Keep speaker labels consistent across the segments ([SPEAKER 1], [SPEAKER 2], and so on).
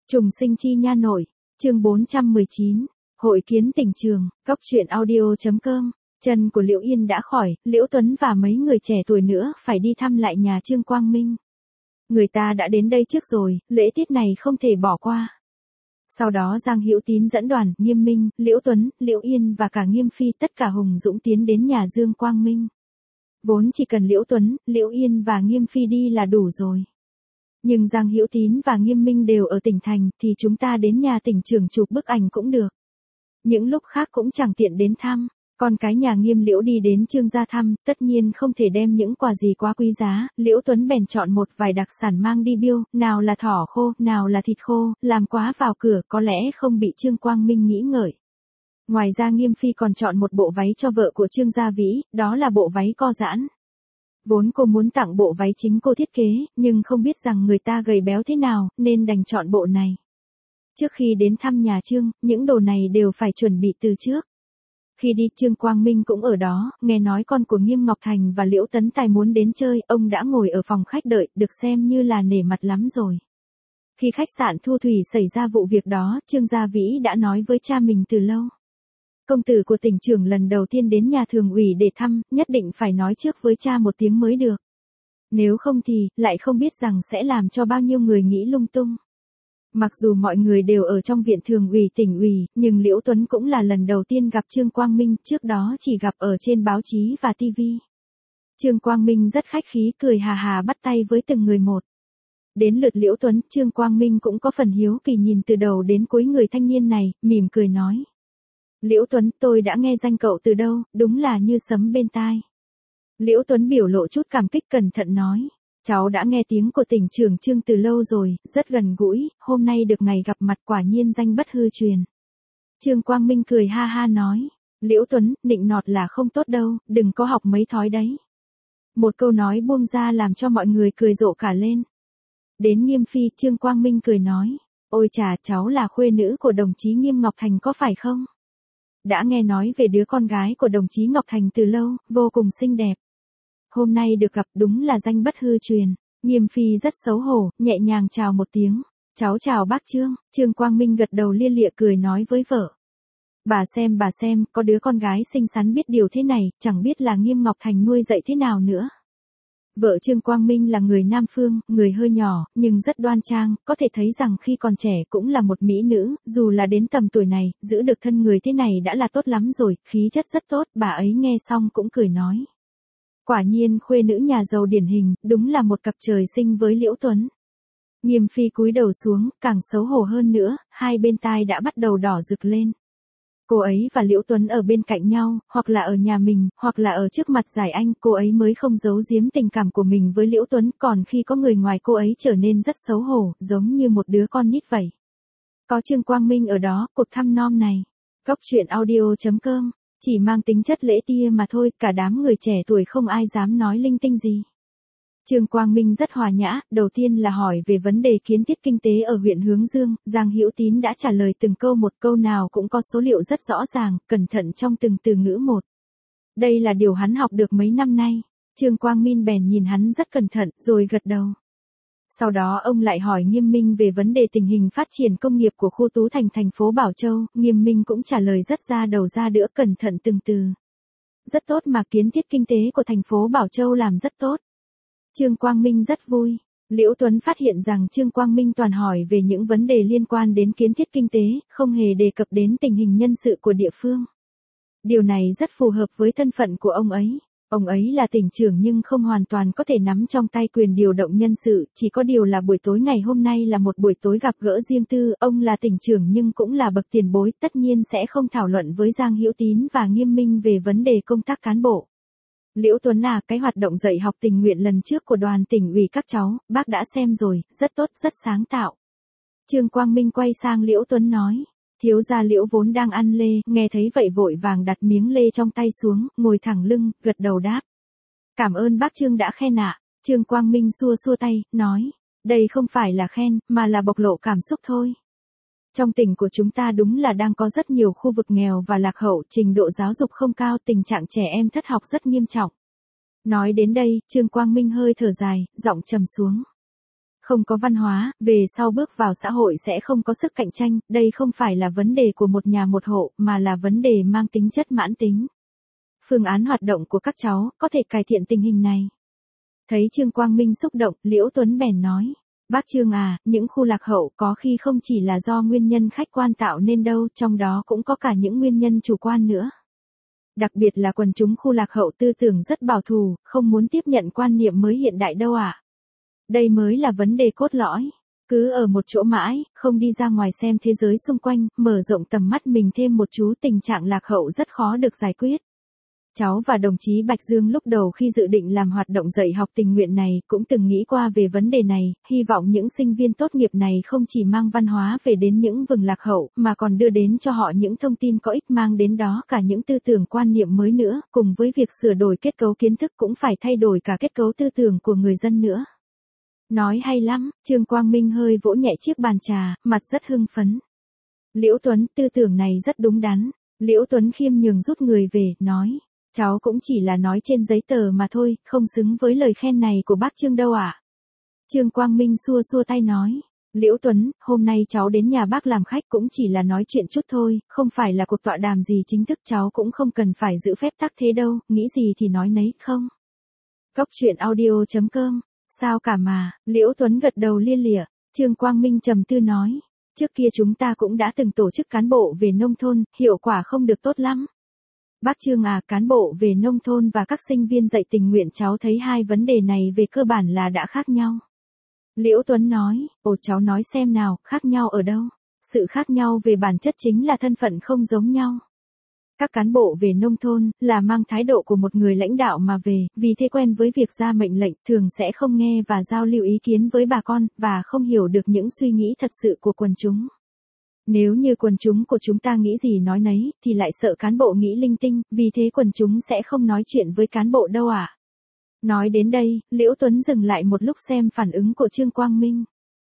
[SPEAKER 1] Trùng sinh chi nha nội, chương 419, hội kiến tỉnh trường, góc truyện audio.com. Chân của Liễu Yên đã khỏi, Liễu Tuấn và mấy người trẻ tuổi nữa phải đi thăm lại nhà Trương Quang Minh. Người ta đã đến đây trước rồi, lễ tiết này không thể bỏ qua. Sau đó Giang Hữu Tín dẫn đoàn, Nghiêm Minh, Liễu Tuấn, Liễu Yên và cả Nghiêm Phi tất cả hùng dũng tiến đến nhà Dương Quang Minh. Vốn chỉ cần Liễu Tuấn, Liễu Yên và Nghiêm Phi đi là đủ rồi. Nhưng Giang Hữu Tín và Nghiêm Minh đều ở tỉnh thành thì chúng ta đến nhà tỉnh trưởng chụp bức ảnh cũng được. Những lúc khác cũng chẳng tiện đến thăm. Con cái nhà Nghiêm Liễu đi đến Trương gia thăm, tất nhiên không thể đem những quà gì quá quý giá, Liễu Tuấn bèn chọn một vài đặc sản mang đi biêu, nào là thỏ khô, nào là thịt khô, làm quá vào cửa có lẽ không bị Trương Quang Minh nghĩ ngợi. Ngoài ra Nghiêm Phi còn chọn một bộ váy cho vợ của Trương Gia Vĩ, đó là bộ váy co giãn. Vốn cô muốn tặng bộ váy chính cô thiết kế, nhưng không biết rằng người ta gầy béo thế nào, nên đành chọn bộ này. Trước khi đến thăm nhà Trương, những đồ này đều phải chuẩn bị từ trước. Khi đi Trương Quang Minh cũng ở đó, nghe nói con của Nghiêm Ngọc Thành và Liễu Tấn Tài muốn đến chơi, ông đã ngồi ở phòng khách đợi, được xem như là nể mặt lắm rồi. Khi khách sạn Thu Thủy xảy ra vụ việc đó, Trương Gia Vĩ đã nói với cha mình từ lâu. Công tử của tỉnh trưởng lần đầu tiên đến nhà thường ủy để thăm, nhất định phải nói trước với cha một tiếng mới được. Nếu không thì, lại không biết rằng sẽ làm cho bao nhiêu người nghĩ lung tung. Mặc dù mọi người đều ở trong viện thường ủy tỉnh ủy, nhưng Liễu Tuấn cũng là lần đầu tiên gặp Trương Quang Minh, trước đó chỉ gặp ở trên báo chí và TV. Trương Quang Minh rất khách khí cười hà hà bắt tay với từng người một. Đến lượt Liễu Tuấn, Trương Quang Minh cũng có phần hiếu kỳ nhìn từ đầu đến cuối người thanh niên này, mỉm cười nói. Liễu Tuấn, tôi đã nghe danh cậu từ đâu, đúng là như sấm bên tai. Liễu Tuấn biểu lộ chút cảm kích cẩn thận nói. Cháu đã nghe tiếng của tỉnh trưởng Trương từ lâu rồi, rất gần gũi, hôm nay được ngày gặp mặt quả nhiên danh bất hư truyền. Trương Quang Minh cười ha ha nói. Liễu Tuấn, nịnh nọt là không tốt đâu, đừng có học mấy thói đấy. Một câu nói buông ra làm cho mọi người cười rộ cả lên. Đến Nghiêm Phi, Trương Quang Minh cười nói. Ôi chà, cháu là khuê nữ của đồng chí Nghiêm Ngọc Thành có phải không? Đã nghe nói về đứa con gái của đồng chí Ngọc Thành từ lâu, vô cùng xinh đẹp. Hôm nay được gặp đúng là danh bất hư truyền. Nghiêm Phi rất xấu hổ, nhẹ nhàng chào một tiếng. Cháu chào bác Trương. Trương Quang Minh gật đầu lia lịa cười nói với vợ. Bà xem, có đứa con gái xinh xắn biết điều thế này, chẳng biết là Nghiêm Ngọc Thành nuôi dạy thế nào nữa. Vợ Trương Quang Minh là người Nam Phương, người hơi nhỏ, nhưng rất đoan trang, có thể thấy rằng khi còn trẻ cũng là một mỹ nữ, dù là đến tầm tuổi này, giữ được thân người thế này đã là tốt lắm rồi, khí chất rất tốt, bà ấy nghe xong cũng cười nói. Quả nhiên khuê nữ nhà giàu điển hình, đúng là một cặp trời sinh với Liễu Tuấn. Nghiêm Phi cúi đầu xuống, càng xấu hổ hơn nữa, hai bên tai đã bắt đầu đỏ rực lên. Cô ấy và Liễu Tuấn ở bên cạnh nhau, hoặc là ở nhà mình, hoặc là ở trước mặt Giải Anh, cô ấy mới không giấu giếm tình cảm của mình với Liễu Tuấn, còn khi có người ngoài cô ấy trở nên rất xấu hổ, giống như một đứa con nít vậy. Có Trương Quang Minh ở đó, cuộc thăm nom này. Góc truyện audio.com. Chỉ mang tính chất lễ tia mà thôi, cả đám người trẻ tuổi không ai dám nói linh tinh gì. Trương Quang Minh rất hòa nhã, đầu tiên là hỏi về vấn đề kiến thiết kinh tế ở huyện Hướng Dương, Giang Hữu Tín đã trả lời từng câu một, câu nào cũng có số liệu rất rõ ràng, cẩn thận trong từng từ ngữ một. Đây là điều hắn học được mấy năm nay. Trương Quang Minh bèn nhìn hắn rất cẩn thận, rồi gật đầu. Sau đó ông lại hỏi Nghiêm Minh về vấn đề tình hình phát triển công nghiệp của khu Tú Thành thành phố Bảo Châu, Nghiêm Minh cũng trả lời rất ra đầu ra đĩa cẩn thận từng từ. Rất tốt mà kiến thiết kinh tế của thành phố Bảo Châu làm rất tốt. Trương Quang Minh rất vui. Liễu Tuấn phát hiện rằng Trương Quang Minh toàn hỏi về những vấn đề liên quan đến kiến thiết kinh tế, không hề đề cập đến tình hình nhân sự của địa phương. Điều này rất phù hợp với thân phận của ông ấy. Ông ấy là tỉnh trưởng nhưng không hoàn toàn có thể nắm trong tay quyền điều động nhân sự, chỉ có điều là buổi tối ngày hôm nay là một buổi tối gặp gỡ riêng tư, ông là tỉnh trưởng nhưng cũng là bậc tiền bối, tất nhiên sẽ không thảo luận với Giang Hữu Tín và Nghiêm Minh về vấn đề công tác cán bộ. Liễu Tuấn à, cái hoạt động dạy học tình nguyện lần trước của đoàn tỉnh ủy các cháu, bác đã xem rồi, rất tốt, rất sáng tạo. Trương Quang Minh quay sang Liễu Tuấn nói. Thiếu gia Liễu vốn đang ăn lê, nghe thấy vậy vội vàng đặt miếng lê trong tay xuống, ngồi thẳng lưng, gật đầu đáp. Cảm ơn bác Trương đã khen ạ. Trương Quang Minh xua xua tay, nói. Đây không phải là khen, mà là bộc lộ cảm xúc thôi. Trong tỉnh của chúng ta đúng là đang có rất nhiều khu vực nghèo và lạc hậu, trình độ giáo dục không cao, tình trạng trẻ em thất học rất nghiêm trọng. Nói đến đây, Trương Quang Minh hơi thở dài, giọng trầm xuống. Không có văn hóa, về sau bước vào xã hội sẽ không có sức cạnh tranh, đây không phải là vấn đề của một nhà một hộ, mà là vấn đề mang tính chất mãn tính. Phương án hoạt động của các cháu có thể cải thiện tình hình này. Thấy Trương Quang Minh xúc động, Liễu Tuấn bèn nói. Bác Trương à, những khu lạc hậu có khi không chỉ là do nguyên nhân khách quan tạo nên đâu, trong đó cũng có cả những nguyên nhân chủ quan nữa. Đặc biệt là quần chúng khu lạc hậu tư tưởng rất bảo thủ, không muốn tiếp nhận quan niệm mới hiện đại đâu ạ. Đây mới là vấn đề cốt lõi. Cứ ở một chỗ mãi, không đi ra ngoài xem thế giới xung quanh, mở rộng tầm mắt mình thêm một chút, tình trạng lạc hậu rất khó được giải quyết. Cháu và đồng chí Bạch Dương lúc đầu khi dự định làm hoạt động dạy học tình nguyện này cũng từng nghĩ qua về vấn đề này, hy vọng những sinh viên tốt nghiệp này không chỉ mang văn hóa về đến những vùng lạc hậu, mà còn đưa đến cho họ những thông tin có ích, mang đến đó cả những tư tưởng quan niệm mới nữa, cùng với việc sửa đổi kết cấu kiến thức cũng phải thay đổi cả kết cấu tư tưởng của người dân nữa. Nói hay lắm, Trương Quang Minh hơi vỗ nhẹ chiếc bàn trà, mặt rất hưng phấn. Liễu Tuấn, tư tưởng này rất đúng đắn. Liễu Tuấn khiêm nhường rút người về, nói. Cháu cũng chỉ là nói trên giấy tờ mà thôi, không xứng với lời khen này của bác Trương đâu ạ. Trương Quang Minh xua xua tay nói. Liễu Tuấn, hôm nay cháu đến nhà bác làm khách cũng chỉ là nói chuyện chút thôi, không phải là cuộc tọa đàm gì chính thức, cháu cũng không cần phải giữ phép tắc thế đâu, nghĩ gì thì nói nấy không. Cốc truyện audio.com. Sao cả mà, Liễu Tuấn gật đầu lia lịa. Trương Quang Minh trầm tư nói. Trước kia chúng ta cũng đã từng tổ chức cán bộ về nông thôn, hiệu quả không được tốt lắm. Bác Trương à, cán bộ về nông thôn và các sinh viên dạy tình nguyện, cháu thấy hai vấn đề này về cơ bản là đã khác nhau. Liễu Tuấn nói, ồ cháu nói xem nào, khác nhau ở đâu? Sự khác nhau về bản chất chính là thân phận không giống nhau. Các cán bộ về nông thôn là mang thái độ của một người lãnh đạo mà về, vì thế quen với việc ra mệnh lệnh, thường sẽ không nghe và giao lưu ý kiến với bà con, và không hiểu được những suy nghĩ thật sự của quần chúng. Nếu như quần chúng của chúng ta nghĩ gì nói nấy, thì lại sợ cán bộ nghĩ linh tinh, vì thế quần chúng sẽ không nói chuyện với cán bộ đâu ạ. Nói đến đây, Liễu Tuấn dừng lại một lúc xem phản ứng của Trương Quang Minh.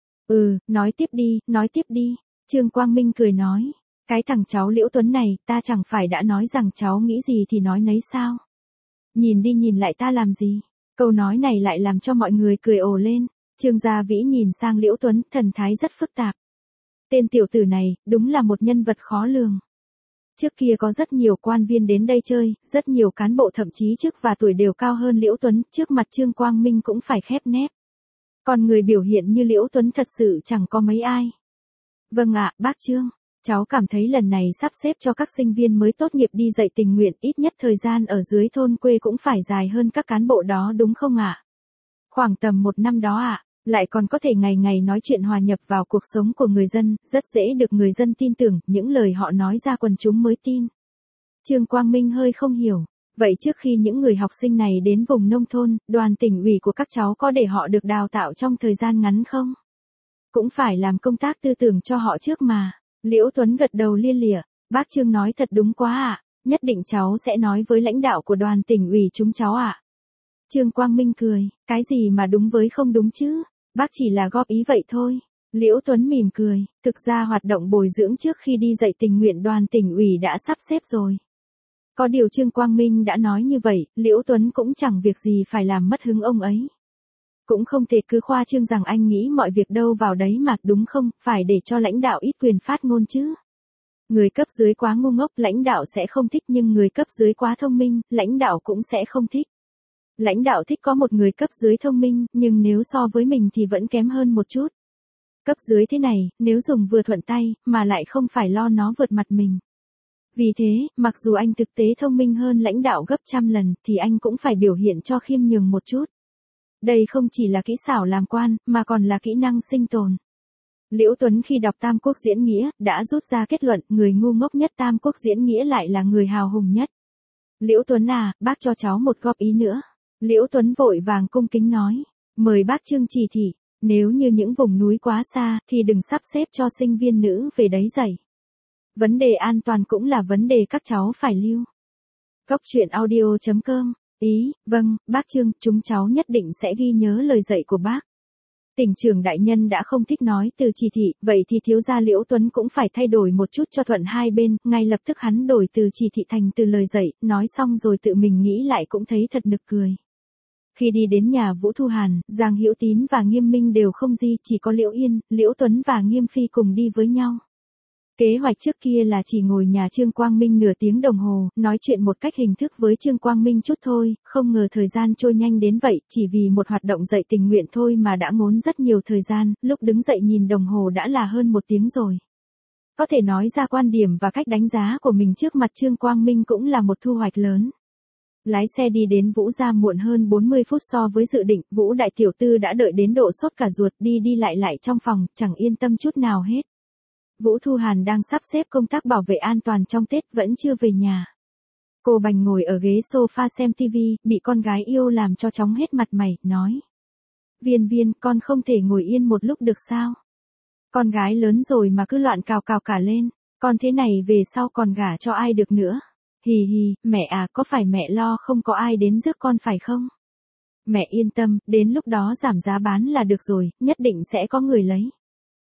[SPEAKER 1] Nói tiếp đi, Trương Quang Minh cười nói. Cái thằng cháu Liễu Tuấn này, ta chẳng phải đã nói rằng cháu nghĩ gì thì nói nấy sao? Nhìn đi nhìn lại ta làm gì? Câu nói này lại làm cho mọi người cười ồ lên. Trương Gia Vĩ nhìn sang Liễu Tuấn, thần thái rất phức tạp. Tên tiểu tử này, đúng là một nhân vật khó lường. Trước kia có rất nhiều quan viên đến đây chơi, rất nhiều cán bộ thậm chí chức và tuổi đều cao hơn Liễu Tuấn, trước mặt Trương Quang Minh cũng phải khép nép. Còn người biểu hiện như Liễu Tuấn thật sự chẳng có mấy ai. Vâng ạ, bác Trương. Cháu cảm thấy lần này sắp xếp cho các sinh viên mới tốt nghiệp đi dạy tình nguyện, ít nhất thời gian ở dưới thôn quê cũng phải dài hơn các cán bộ đó đúng không ạ? Khoảng tầm 1 năm đó ạ, lại còn có thể ngày ngày nói chuyện hòa nhập vào cuộc sống của người dân, rất dễ được người dân tin tưởng, những lời họ nói ra quần chúng mới tin. Trương Quang Minh hơi không hiểu, vậy trước khi những người học sinh này đến vùng nông thôn, đoàn tỉnh ủy của các cháu có để họ được đào tạo trong thời gian ngắn không? Cũng phải làm công tác tư tưởng cho họ trước mà. Liễu Tuấn gật đầu lia lịa, bác Trương nói thật đúng quá ạ, nhất định cháu sẽ nói với lãnh đạo của đoàn tỉnh ủy chúng cháu ạ. Trương Quang Minh cười, cái gì mà đúng với không đúng chứ, bác chỉ là góp ý vậy thôi. Liễu Tuấn mỉm cười, thực ra hoạt động bồi dưỡng trước khi đi dạy tình nguyện đoàn tỉnh ủy đã sắp xếp rồi. Có điều Trương Quang Minh đã nói như vậy, Liễu Tuấn cũng chẳng việc gì phải làm mất hứng ông ấy. Cũng không thể cứ khoa trương rằng anh nghĩ mọi việc đâu vào đấy mà, đúng không, phải để cho lãnh đạo ít quyền phát ngôn chứ. Người cấp dưới quá ngu ngốc, lãnh đạo sẽ không thích, nhưng người cấp dưới quá thông minh, lãnh đạo cũng sẽ không thích. Lãnh đạo thích có một người cấp dưới thông minh, nhưng nếu so với mình thì vẫn kém hơn một chút. Cấp dưới thế này, nếu dùng vừa thuận tay, mà lại không phải lo nó vượt mặt mình. Vì thế, mặc dù anh thực tế thông minh hơn lãnh đạo gấp trăm lần, thì anh cũng phải biểu hiện cho khiêm nhường một chút. Đây không chỉ là kỹ xảo làm quan, mà còn là kỹ năng sinh tồn. Liễu Tuấn khi đọc Tam Quốc Diễn Nghĩa, đã rút ra kết luận, người ngu ngốc nhất Tam Quốc Diễn Nghĩa lại là người hào hùng nhất. Liễu Tuấn à, bác cho cháu một góp ý nữa. Liễu Tuấn vội vàng cung kính nói, mời bác Trương chỉ thị, nếu như những vùng núi quá xa, thì đừng sắp xếp cho sinh viên nữ về đấy dạy. Vấn đề an toàn cũng là vấn đề các cháu phải lưu. Cốc truyện audio.com. Ý, vâng, bác Trương, chúng cháu nhất định sẽ ghi nhớ lời dạy của bác. Tỉnh trưởng đại nhân đã không thích nói từ chỉ thị, vậy thì thiếu gia Liễu Tuấn cũng phải thay đổi một chút cho thuận hai bên, ngay lập tức hắn đổi từ chỉ thị thành từ lời dạy, nói xong rồi tự mình nghĩ lại cũng thấy thật nực cười. Khi đi đến nhà Vũ Thu Hàn, Giang Hữu Tín và Nghiêm Minh đều không đi, chỉ có Liễu Yên, Liễu Tuấn và Nghiêm Phi cùng đi với nhau. Kế hoạch trước kia là chỉ ngồi nhà Trương Quang Minh nửa tiếng đồng hồ, nói chuyện một cách hình thức với Trương Quang Minh chút thôi, không ngờ thời gian trôi nhanh đến vậy, chỉ vì một hoạt động dậy tình nguyện thôi mà đã ngốn rất nhiều thời gian, lúc đứng dậy nhìn đồng hồ đã là hơn 1 tiếng rồi. Có thể nói ra quan điểm và cách đánh giá của mình trước mặt Trương Quang Minh cũng là một thu hoạch lớn. Lái xe đi đến Vũ gia muộn hơn 40 phút so với dự định, Vũ đại tiểu thư đã đợi đến độ sốt cả ruột, đi đi lại trong phòng, chẳng yên tâm chút nào hết. Vũ Thu Hàn đang sắp xếp công tác bảo vệ an toàn trong Tết vẫn chưa về nhà. Cô Bành ngồi ở ghế sofa xem TV, bị con gái yêu làm cho chóng hết mặt mày, nói. Viên Viên, con không thể ngồi yên một lúc được sao? Con gái lớn rồi mà cứ loạn cào cào cả lên, con thế này về sau còn gả cho ai được nữa? Hì hì, mẹ à, có phải mẹ lo không có ai đến rước con phải không? Mẹ yên tâm, đến lúc đó giảm giá bán là được rồi, nhất định sẽ có người lấy.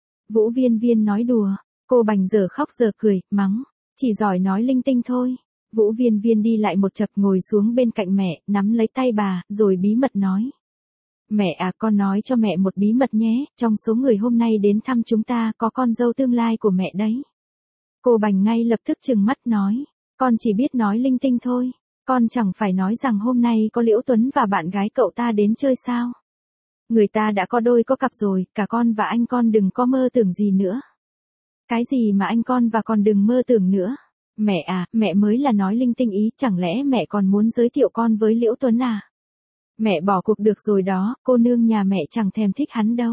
[SPEAKER 1] Vũ Viên Viên nói đùa, cô Bành giờ khóc giờ cười, mắng, chỉ giỏi nói linh tinh thôi. Vũ Viên Viên đi lại một chập ngồi xuống bên cạnh mẹ, nắm lấy tay bà, rồi bí mật nói. Mẹ à, con nói cho mẹ một bí mật nhé, trong số người hôm nay đến thăm chúng ta có con dâu tương lai của mẹ đấy. Cô Bành ngay lập tức trừng mắt nói, con chỉ biết nói linh tinh thôi, con chẳng phải nói rằng hôm nay có Liễu Tuấn và bạn gái cậu ta đến chơi sao. Người ta đã có đôi có cặp rồi, cả con và anh con đừng có mơ tưởng gì nữa. Cái gì mà anh con và còn đừng mơ tưởng nữa. Mẹ à, mẹ mới là nói linh tinh ý, chẳng lẽ mẹ còn muốn giới thiệu con với Liễu Tuấn à? Mẹ bỏ cuộc được rồi đó, cô nương nhà mẹ chẳng thèm thích hắn đâu.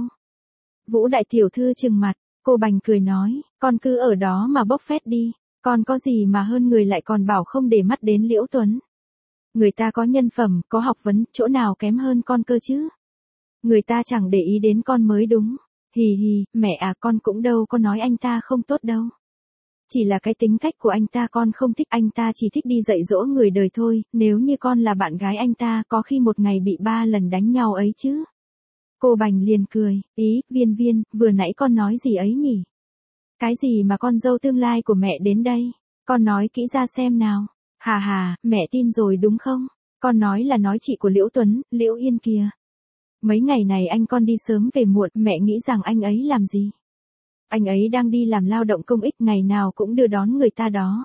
[SPEAKER 1] Vũ đại tiểu thư trừng mặt, cô Bành cười nói, con cứ ở đó mà bốc phét đi, con có gì mà hơn người lại còn bảo không để mắt đến Liễu Tuấn. Người ta có nhân phẩm, có học vấn, chỗ nào kém hơn con cơ chứ? Người ta chẳng để ý đến con mới đúng. Hì hì, mẹ à, con cũng đâu có nói anh ta không tốt đâu. Chỉ là cái tính cách của anh ta con không thích, anh ta chỉ thích đi dạy dỗ người đời thôi, nếu như con là bạn gái anh ta có khi một ngày bị 3 lần đánh nhau ấy chứ. Cô Bành liền cười, ý, Viên Viên, vừa nãy con nói gì ấy nhỉ? Cái gì mà con dâu tương lai của mẹ đến đây? Con nói kỹ ra xem nào. Hà hà, mẹ tin rồi đúng không? Con nói là nói chị của Liễu Tuấn, Liễu Yên kìa. Mấy ngày này anh con đi sớm về muộn, mẹ nghĩ rằng anh ấy làm gì? Anh ấy đang đi làm lao động công ích, ngày nào cũng đưa đón người ta đó.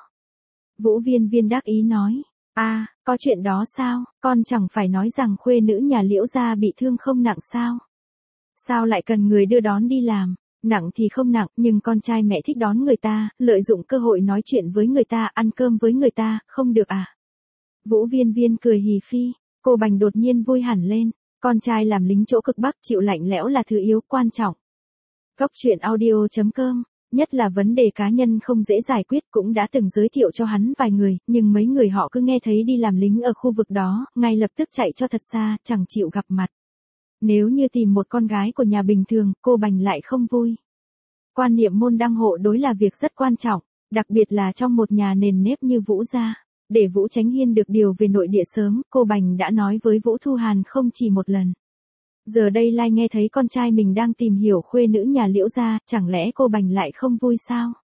[SPEAKER 1] Vũ Viên Viên đắc ý nói, à, có chuyện đó sao, con chẳng phải nói rằng khuê nữ nhà Liễu gia bị thương không nặng sao? Sao lại cần người đưa đón đi làm? Nặng thì không nặng, nhưng con trai mẹ thích đón người ta, lợi dụng cơ hội nói chuyện với người ta, ăn cơm với người ta, không được à? Vũ Viên Viên cười hì phi, cô Bành đột nhiên vui hẳn lên, con trai làm lính chỗ cực Bắc chịu lạnh lẽo là thứ yếu quan trọng. Góc truyện audio.com, nhất là vấn đề cá nhân không dễ giải quyết, cũng đã từng giới thiệu cho hắn vài người, nhưng mấy người họ cứ nghe thấy đi làm lính ở khu vực đó, ngay lập tức chạy cho thật xa, chẳng chịu gặp mặt. Nếu như tìm một con gái của nhà bình thường, cô Bành lại không vui. Quan niệm môn đăng hộ đối là việc rất quan trọng, đặc biệt là trong một nhà nền nếp như Vũ gia. Để Vũ Chánh Hiên được điều về nội địa sớm, cô Bành đã nói với Vũ Thu Hàn không chỉ một lần. Giờ đây Lai nghe thấy con trai mình đang tìm hiểu khuê nữ nhà Liễu gia, chẳng lẽ cô Bành lại không vui sao?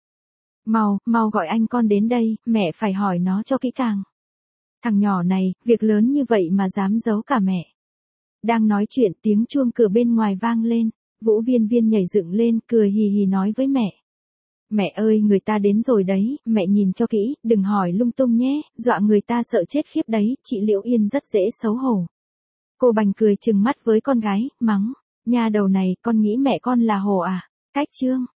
[SPEAKER 1] Mau gọi anh con đến đây, mẹ phải hỏi nó cho kỹ càng. Thằng nhỏ này, việc lớn như vậy mà dám giấu cả mẹ. Đang nói chuyện, tiếng chuông cửa bên ngoài vang lên, Vũ Viên Viên nhảy dựng lên, cười hì hì nói với mẹ. Mẹ ơi, người ta đến rồi đấy, mẹ nhìn cho kỹ, đừng hỏi lung tung nhé, dọa người ta sợ chết khiếp đấy, chị Liễu Yên rất dễ xấu hổ. Cô Bành cười trừng mắt với con gái, mắng, nha đầu này, con nghĩ mẹ con là hổ à? Cách chương